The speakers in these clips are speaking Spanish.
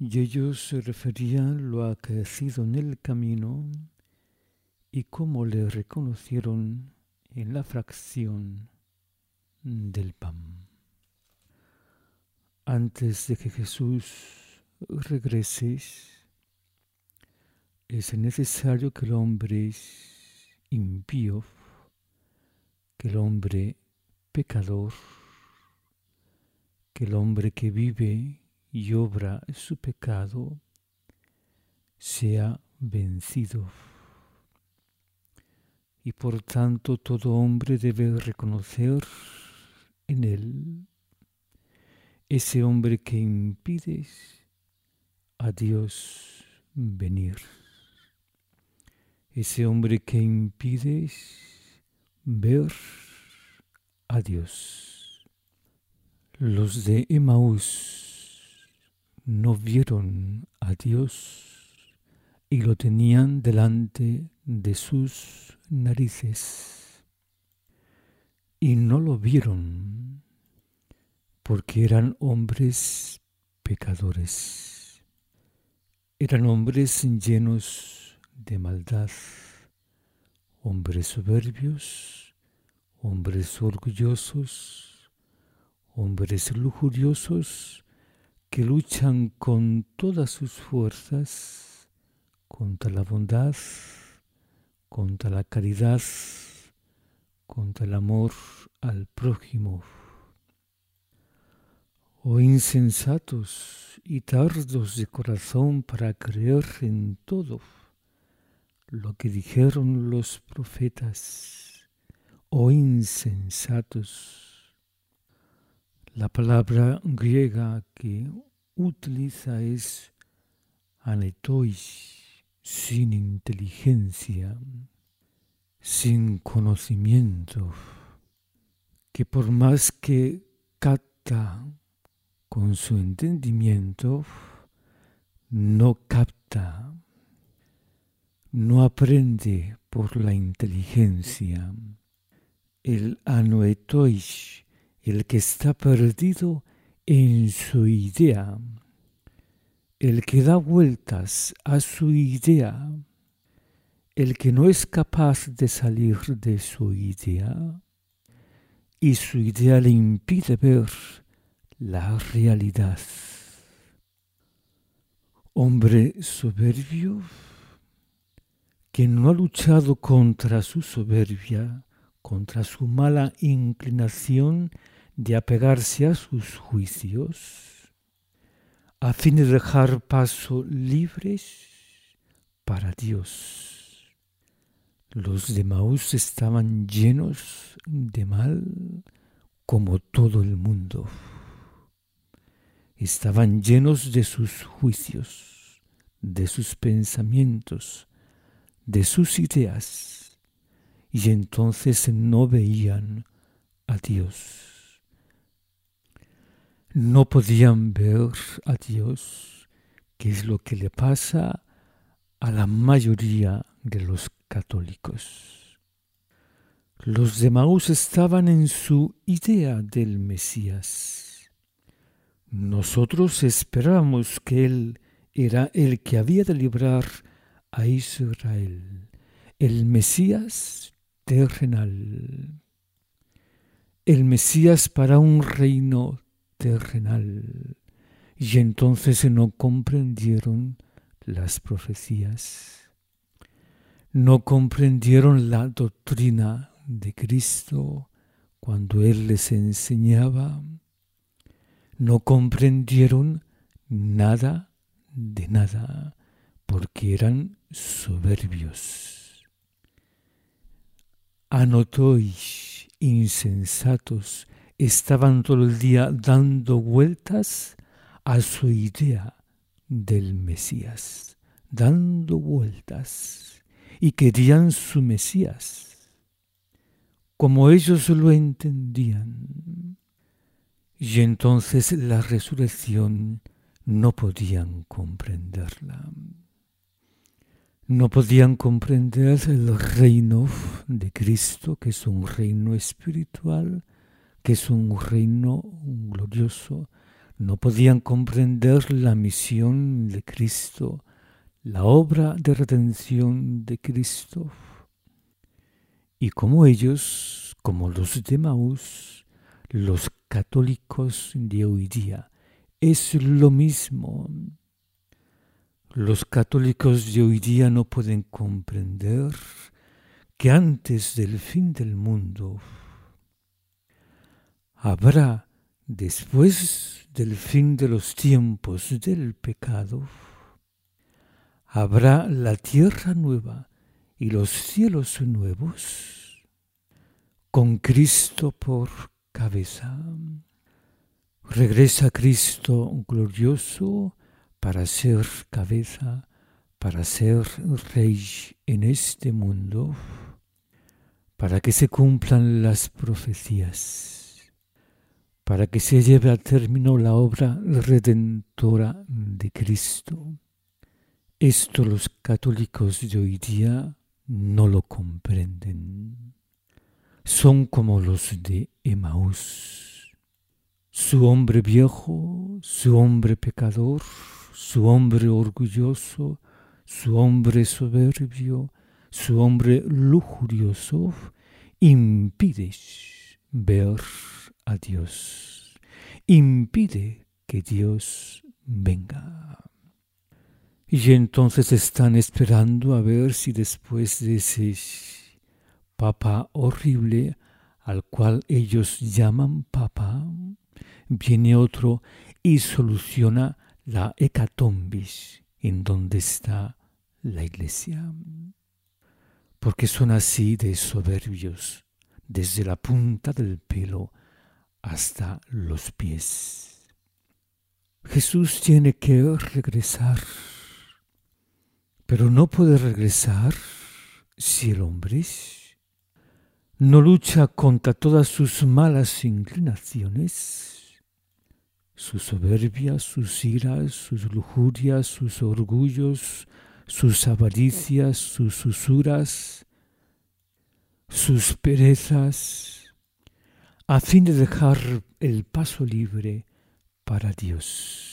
y ellos se referían lo acaecido en el camino y cómo le reconocieron en la fracción del pan. Antes de que Jesús regrese, es necesario que el hombre impío, que el hombre pecador, que el hombre que vive y obra su pecado sea vencido. Y por tanto todo hombre debe reconocer en él ese hombre que impide a Dios venir. Ese hombre que impide ver a Dios. Los de Emaús no vieron a Dios y lo tenían delante de sus narices. Y no lo vieron porque eran hombres pecadores. Eran hombres llenos de maldad, hombres soberbios, hombres orgullosos, hombres lujuriosos que luchan con todas sus fuerzas contra la bondad, contra la caridad, contra el amor al prójimo. Oh insensatos y tardos de corazón para creer en todo lo que dijeron los profetas. Oh insensatos. La palabra griega que utiliza es anetois, sin inteligencia, sin conocimiento, que por más que capta con su entendimiento, no capta, no aprende por la inteligencia. El anoetois, el que está perdido en su idea, el que da vueltas a su idea, el que no es capaz de salir de su idea, y su idea le impide ver la realidad. Hombre soberbio que no ha luchado contra su soberbia, contra su mala inclinación de apegarse a sus juicios, a fin de dejar paso libres para Dios. Los de Emaús estaban llenos de mal como todo el mundo. Estaban llenos de sus juicios, de sus pensamientos, de sus ideas, y entonces no veían a Dios. No podían ver a Dios, que es lo que le pasa a la mayoría de los católicos. Los de Emaús estaban en su idea del Mesías. Nosotros esperábamos que Él era el que había de librar a Israel, el Mesías terrenal, el Mesías para un reino terrenal. Y entonces no comprendieron las profecías, no comprendieron la doctrina de Cristo cuando Él les enseñaba, no comprendieron nada de nada, porque eran soberbios. Anotois, insensatos, estaban todo el día dando vueltas a su idea del Mesías, dando vueltas, y querían su Mesías, como ellos lo entendían. Y entonces la resurrección no podían comprenderla. No podían comprender el reino de Cristo, que es un reino espiritual, que es un reino glorioso. no podían comprender la misión de Cristo, la obra de redención de Cristo. Y como ellos, como los de Emaús, los católicos de hoy día, es lo mismo. Los católicos de hoy día no pueden comprender que antes del fin del mundo habrá, después del fin de los tiempos del pecado, habrá la tierra nueva y los cielos nuevos, con Cristo por cabeza. Regresa Cristo glorioso para ser cabeza, para ser rey en este mundo, para que se cumplan las profecías, para que se lleve a término la obra redentora de Cristo. Esto los católicos de hoy día no lo comprenden. Son como los de Emaús. Su hombre viejo, su hombre pecador, su hombre orgulloso, su hombre soberbio, su hombre lujurioso, impide ver a Dios, impide que Dios venga. Y entonces están esperando a ver si después de ese papa horrible, al cual ellos llaman papa, viene otro y soluciona la hecatombis en donde está la iglesia. Porque son así de soberbios, desde la punta del pelo hasta los pies. Jesús tiene que regresar, pero no puede regresar si el hombre no lucha contra todas sus malas inclinaciones, su soberbia, sus iras, sus lujurias, sus orgullos, sus avaricias, sus usuras, sus perezas, a fin de dejar el paso libre para Dios.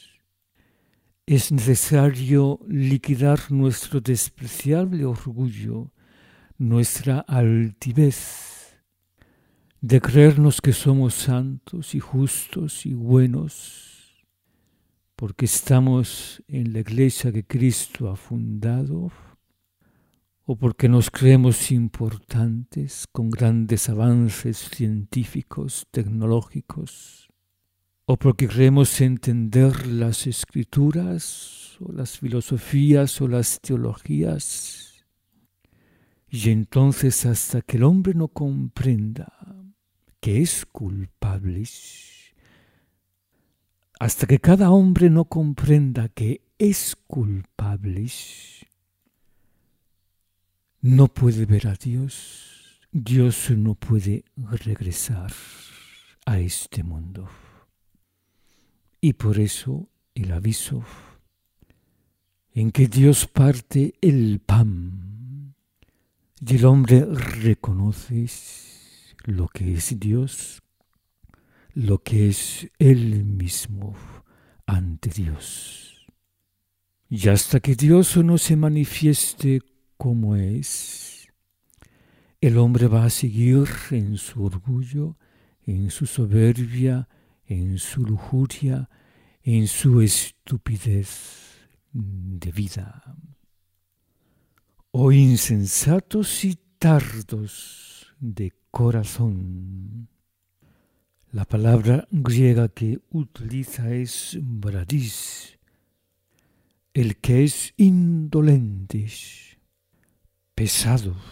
Es necesario liquidar nuestro despreciable orgullo, nuestra altivez de creernos que somos santos y justos y buenos, porque estamos en la iglesia que Cristo ha fundado, o porque nos creemos importantes con grandes avances científicos, tecnológicos, o porque creemos entender las escrituras, o las filosofías, o las teologías. Y entonces hasta que el hombre no comprenda que es culpable, hasta que cada hombre no comprenda que es culpable, no puede ver a Dios. Dios no puede regresar a este mundo. Y por eso el aviso en que Dios parte el pan y el hombre reconoce lo que es Dios, lo que es Él mismo ante Dios. Y hasta que Dios no se manifieste como es, el hombre va a seguir en su orgullo, en su soberbia, en su lujuria, en su estupidez de vida. Oh insensatos y tardos de corazón. La palabra griega que utiliza es bradis, el que es indolente, pesado,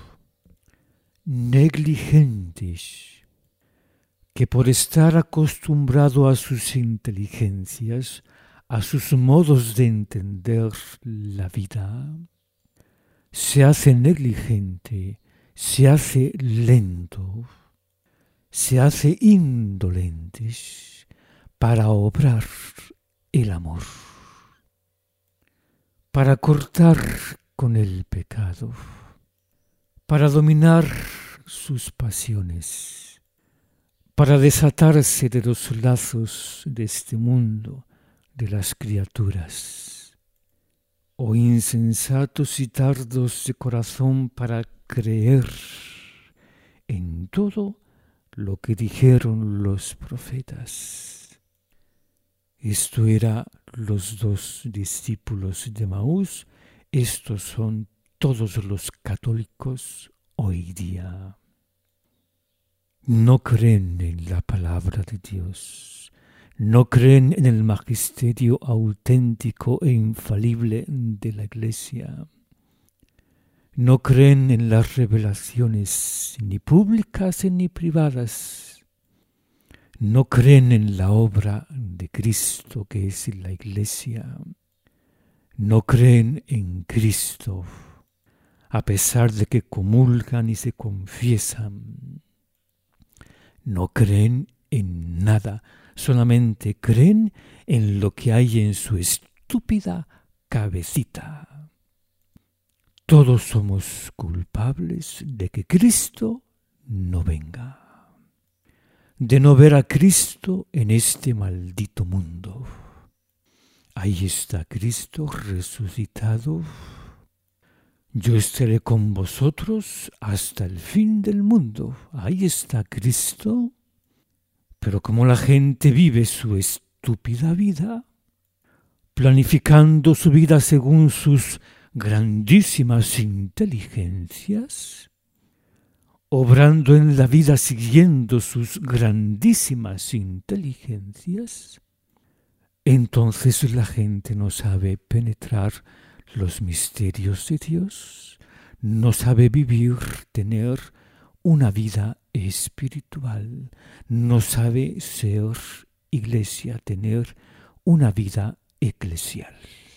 negligentes, que por estar acostumbrado a sus inteligencias, a sus modos de entender la vida, se hace negligente, se hace lento, se hace indolente para obrar el amor, para cortar con el pecado, para dominar sus pasiones, para desatarse de los lazos de este mundo, de las criaturas. Oh insensatos y tardos de corazón para creer en todo lo que dijeron los profetas. Esto era los dos discípulos de Maús, estos son todos los católicos hoy día. No creen en la palabra de Dios, no creen en el magisterio auténtico e infalible de la Iglesia. No creen en las revelaciones ni públicas ni privadas. No creen en la obra de Cristo que es la Iglesia. No creen en Cristo, a pesar de que comulgan y se confiesan. No creen en nada, solamente creen en lo que hay en su estúpida cabecita. Todos somos culpables de que Cristo no venga, de no ver a Cristo en este maldito mundo. Ahí está Cristo resucitado. Yo estaré con vosotros hasta el fin del mundo. Ahí está Cristo. Pero como la gente vive su estúpida vida, planificando su vida según sus grandísimas inteligencias, obrando en la vida siguiendo sus grandísimas inteligencias, entonces la gente no sabe penetrar los misterios de Dios, no sabe vivir, tener una vida espiritual, no sabe ser iglesia, tener una vida eclesial.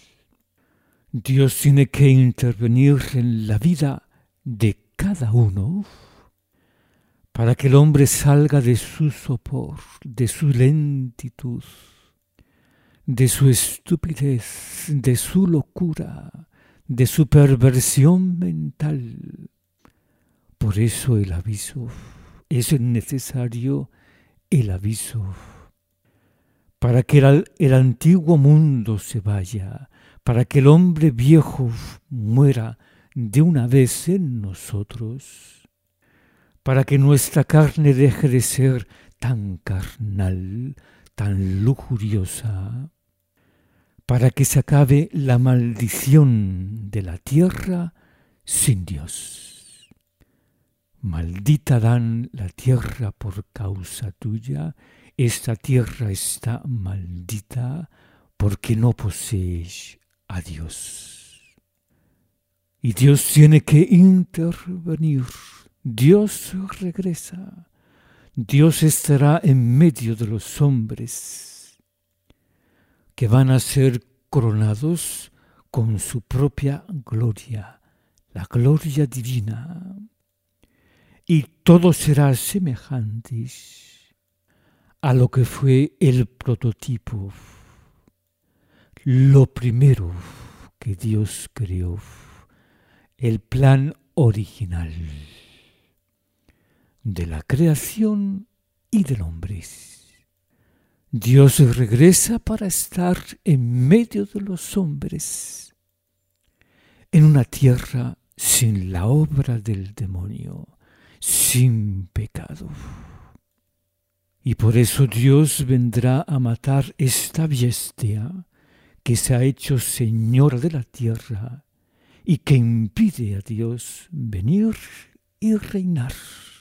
Dios tiene que intervenir en la vida de cada uno para que el hombre salga de su sopor, de su lentitud, de su estupidez, de su locura, de su perversión mental. Por eso el aviso, es necesario el aviso, para que el antiguo mundo se vaya, para que el hombre viejo muera de una vez en nosotros, para que nuestra carne deje de ser tan carnal, tan lujuriosa, para que se acabe la maldición de la tierra sin Dios. Maldita Dan la tierra por causa tuya, esta tierra está maldita porque no posees a Dios. Y Dios tiene que intervenir. Dios regresa. Dios estará en medio de los hombres que van a ser coronados con su propia gloria, la gloria divina. Y todo será semejante a lo que fue el prototipo, lo primero que Dios creó, el plan original de la creación y del hombre. Dios regresa para estar en medio de los hombres, en una tierra sin la obra del demonio, sin pecado. Y por eso Dios vendrá a matar esta bestia que se ha hecho señora de la tierra y que impide a Dios venir y reinar.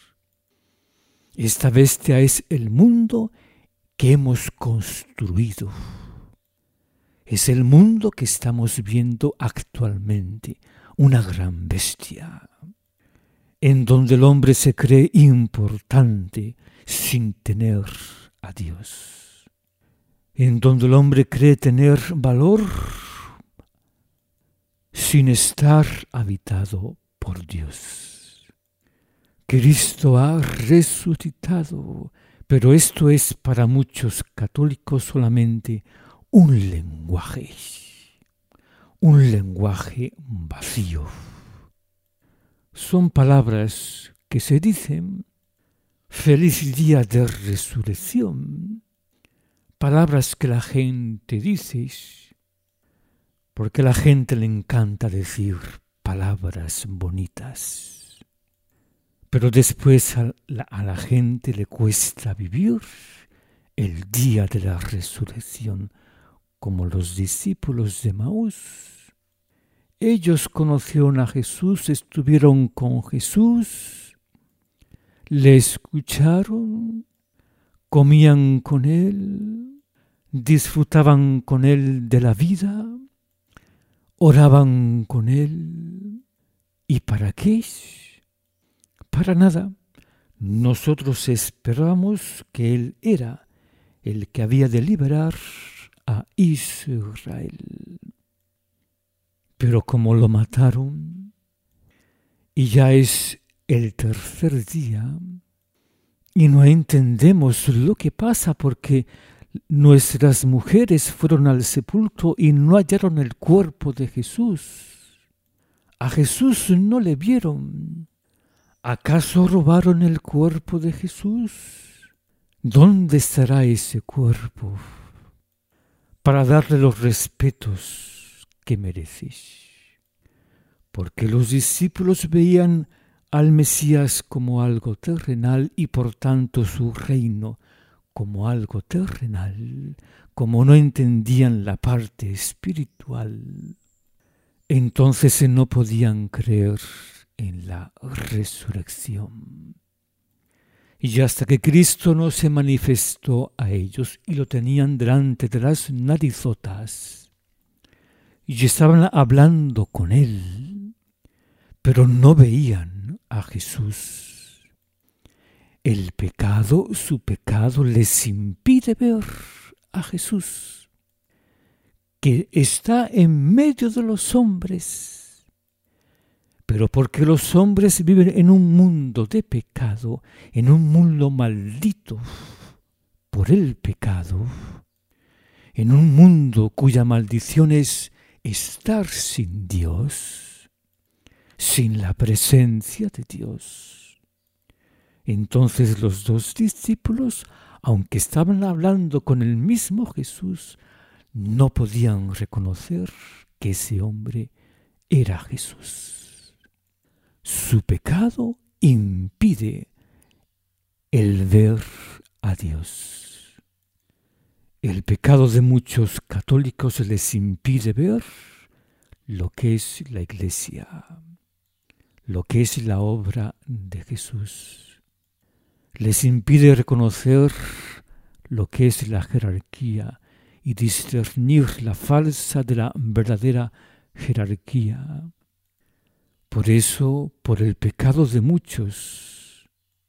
Esta bestia es el mundo que hemos construido. Es el mundo que estamos viendo actualmente, una gran bestia, en donde el hombre se cree importante sin tener a Dios, en donde el hombre cree tener valor sin estar habitado por Dios. Cristo ha resucitado, pero esto es para muchos católicos solamente un lenguaje vacío. Son palabras que se dicen, Feliz día de resurrección. Palabras que la gente dice, porque a la gente le encanta decir palabras bonitas. Pero después a la gente le cuesta vivir el día de la resurrección, como los discípulos de Maús. Ellos conocieron a Jesús, estuvieron con Jesús, le escucharon, comían con él, disfrutaban con él de la vida, oraban con él. ¿Y para qué? Para nada. Nosotros esperábamos que él era el que había de liberar a Israel. Pero como lo mataron, y ya es el tercer día, y no entendemos lo que pasa porque nuestras mujeres fueron al sepulcro y no hallaron el cuerpo de Jesús. A Jesús no le vieron. ¿Acaso robaron el cuerpo de Jesús? ¿Dónde estará ese cuerpo para darle los respetos que merece? Porque los discípulos veían al Mesías como algo terrenal y por tanto su reino como algo terrenal, como no entendían la parte espiritual, entonces no podían creer en la resurrección. Y hasta que Cristo no se manifestó a ellos y lo tenían delante de las narizotas, y estaban hablando con él, pero no veían a Jesús. El pecado, su pecado, les impide ver a Jesús, que está en medio de los hombres. Pero porque los hombres viven en un mundo de pecado, en un mundo maldito por el pecado, en un mundo cuya maldición es estar sin Dios, sin la presencia de Dios. Entonces los dos discípulos, aunque estaban hablando con el mismo Jesús, no podían reconocer que ese hombre era Jesús. Su pecado impide el ver a Dios. El pecado de muchos católicos les impide ver lo que es la Iglesia, lo que es la obra de Jesús. Les impide reconocer lo que es la jerarquía y discernir la falsa de la verdadera jerarquía. Por eso, por el pecado de muchos,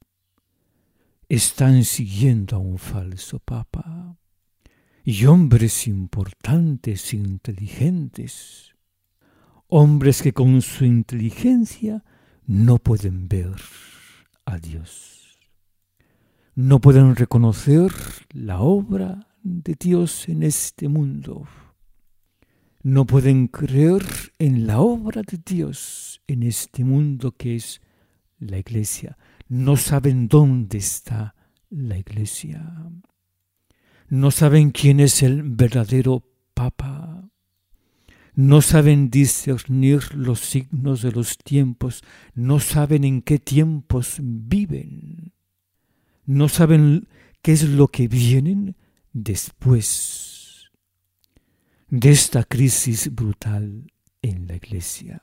están siguiendo a un falso papa. Y hombres importantes, inteligentes, hombres que con su inteligencia no pueden ver a Dios. No pueden reconocer la obra de Dios en este mundo. No pueden creer en la obra de Dios en este mundo que es la Iglesia. No saben dónde está la Iglesia. No saben quién es el verdadero Papa. No saben discernir los signos de los tiempos. No saben en qué tiempos viven. No saben qué es lo que viene después de esta crisis brutal en la Iglesia.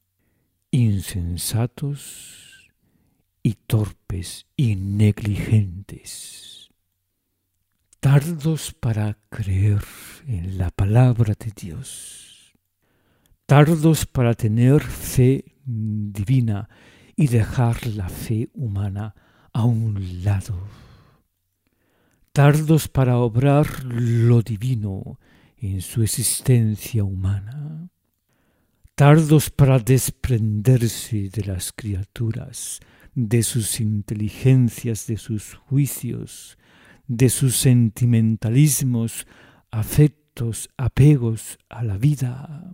Insensatos y torpes y negligentes, tardos para creer en la palabra de Dios, tardos para tener fe divina y dejar la fe humana a un lado, tardos para obrar lo divino en su existencia humana, tardos para desprenderse de las criaturas, de sus inteligencias, de sus juicios, de sus sentimentalismos, afectos, apegos a la vida,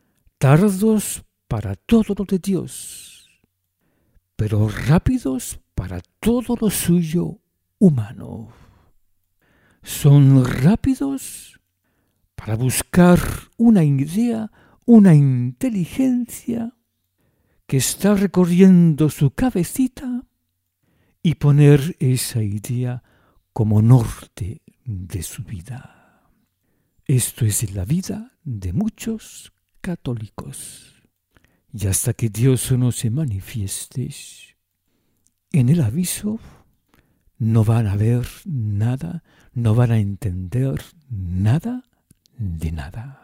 tardos para todo lo de Dios, pero rápidos para todo lo suyo humano. Son rápidos para buscar una idea, una inteligencia que está recorriendo su cabecita y poner esa idea como norte de su vida. Esto es la vida de muchos católicos. Y hasta que Dios no se manifieste en el aviso, no van a ver nada, no van a entender nada de nada.